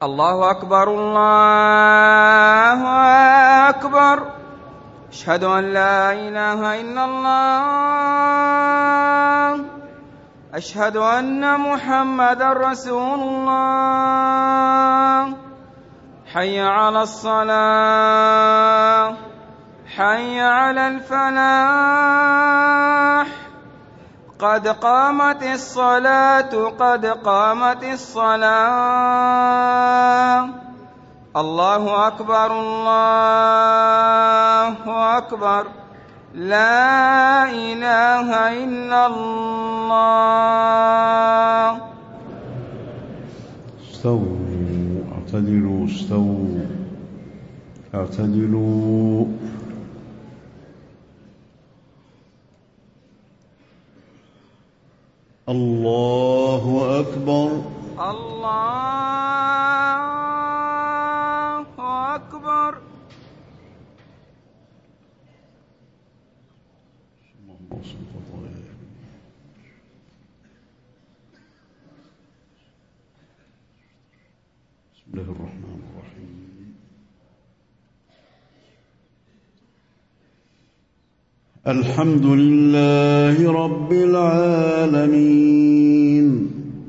الله أكبر الله أكبر. أشهد أن لا إله إلا الله. أشهد أن محمدًا رسول الله. حي على الصلاة، حي على الفلاح، قد قامت الصلاة، قد قامت الصلاة. الله أكبر الله أكبر. لا إله إلا الله. استووا اعتدلوا، استووا اعتدلوا. الله أكبر الله أكبر. بسم الله الرحمن الرحيم. الحمد لله رب العالمين،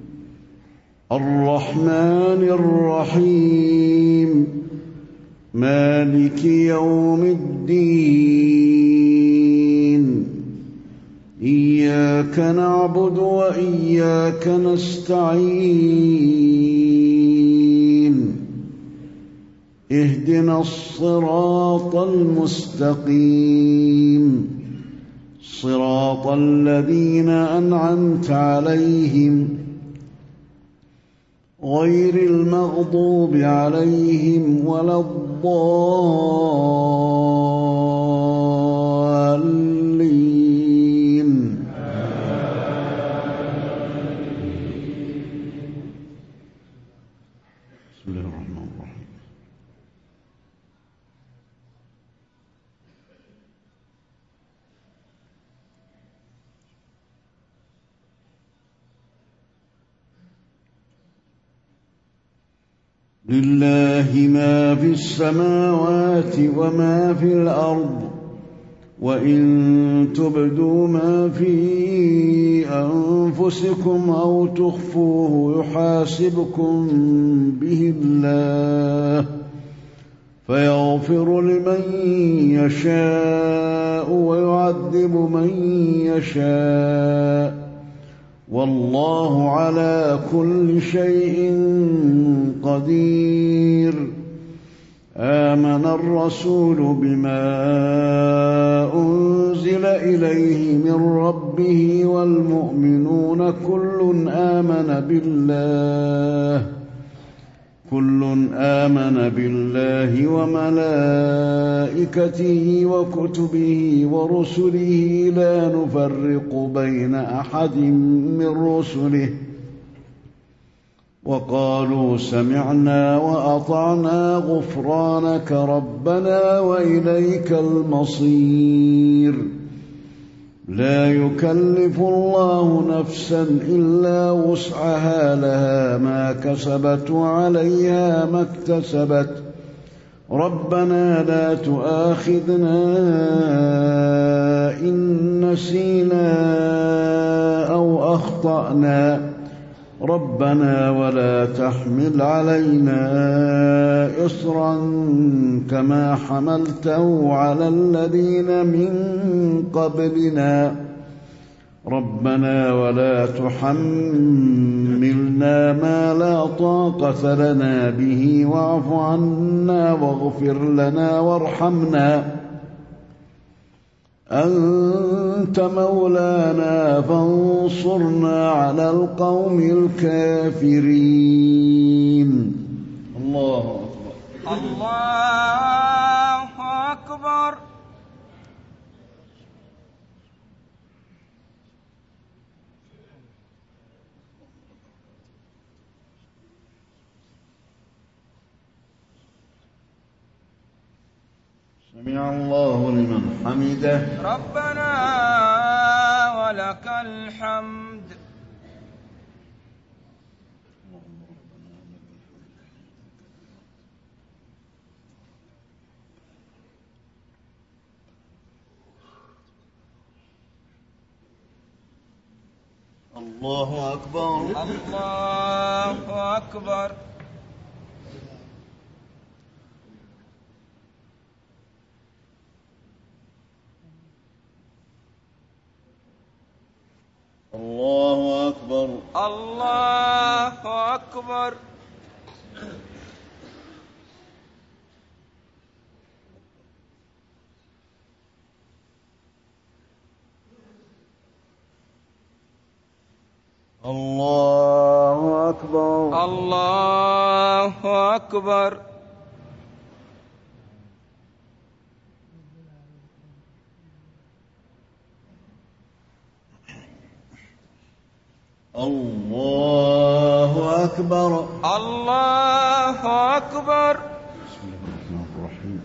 الرحمن الرحيم، مالك يوم الدين. إياك نعبد وإياك نستعين. اهدنا الصراط المستقيم، صراط الذين أنعمت عليهم غير المغضوب عليهم ولا الضالين. بسم الله الرحمن الرحيم. لله ما في السماوات وما في الأرض، وإن تبدوا ما في أنفسكم أو تخفوه يحاسبكم به الله، فيغفر لمن يشاء ويعذب من يشاء، والله على كل شيء قدير. آمن الرسول بما أنزل إليه من ربه والمؤمنون كل آمن بالله وملائكته وكتبه ورسله لا نفرق بين أحد من رسله، وقالوا سمعنا وأطعنا غفرانك ربنا وإليك المصير. لا يكلف الله نفسا إلا وسعها، لها ما كسبت وعليها ما اكتسبت. ربنا لا تؤاخذنا إن نسينا أو أخطأنا، ربنا ولا تحمل علينا إصرا كما حملته على الذين من قبلنا، ربنا ولا تحملنا ما لا طاقة لنا به، واعف عنا واغفر لنا وارحمنا، أنت مولانا فانصرنا على القوم الكافرين. الله أكبر الله أكبر. سمع الله لمن حمده. ربنا ولك الحمد. الله أكبر. الله أكبر. الله أكبر. الله أكبر. الله أكبر. الله أكبر. الله أكبر. الله أكبر. بسم الله الرحمن الرحيم.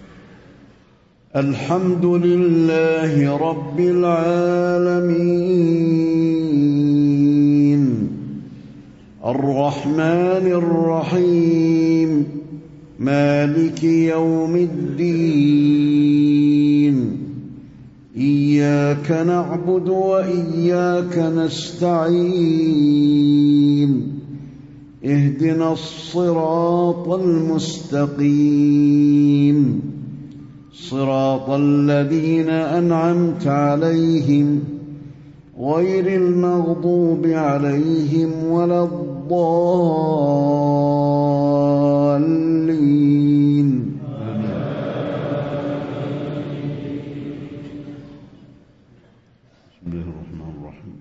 الحمد لله رب العالمين الرحمن الرحيم مالك يوم الدين إياك نعبد وإياك نستعين اهدنا الصراط المستقيم صراط الذين أنعمت عليهم غير المغضوب عليهم ولا الضالين. بسم الله الرحمن الرحيم.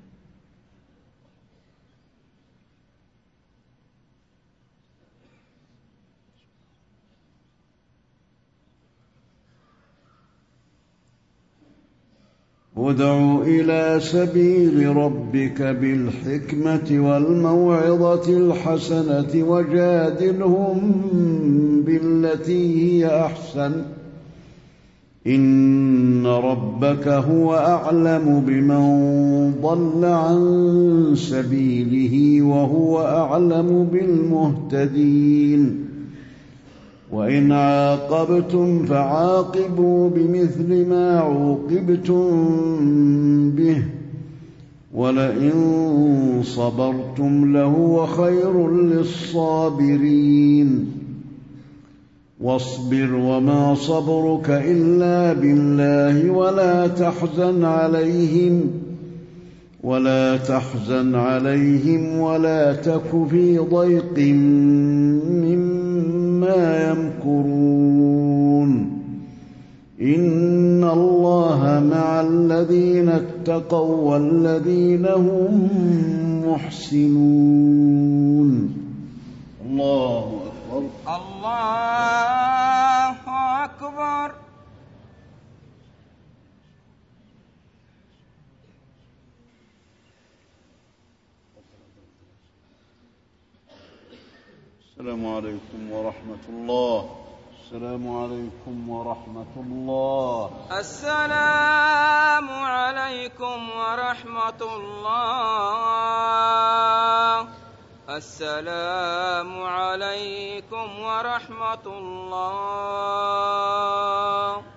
ادع إلى سبيل ربك بالحكمة والموعظة الحسنة وجادلهم بالتي هي أحسن إن ربك هو أعلم بمن ضل عن سبيله وهو أعلم بالمهتدين وإن عاقبتم فعاقبوا بمثل ما عوقبتم به ولئن صبرتم لهو خير للصابرين واصبر وما صبرك إلا بالله ولا تحزن عليهم ولا تك في ضيق مما يمكرون إن الله مع الذين اتقوا والذين هم محسنون. الله أكبر. الله أكبر. السلام عليكم ورحمة الله. السلام عليكم ورحمة الله. السلام عليكم ورحمة الله. السلام عليكم ورحمة الله.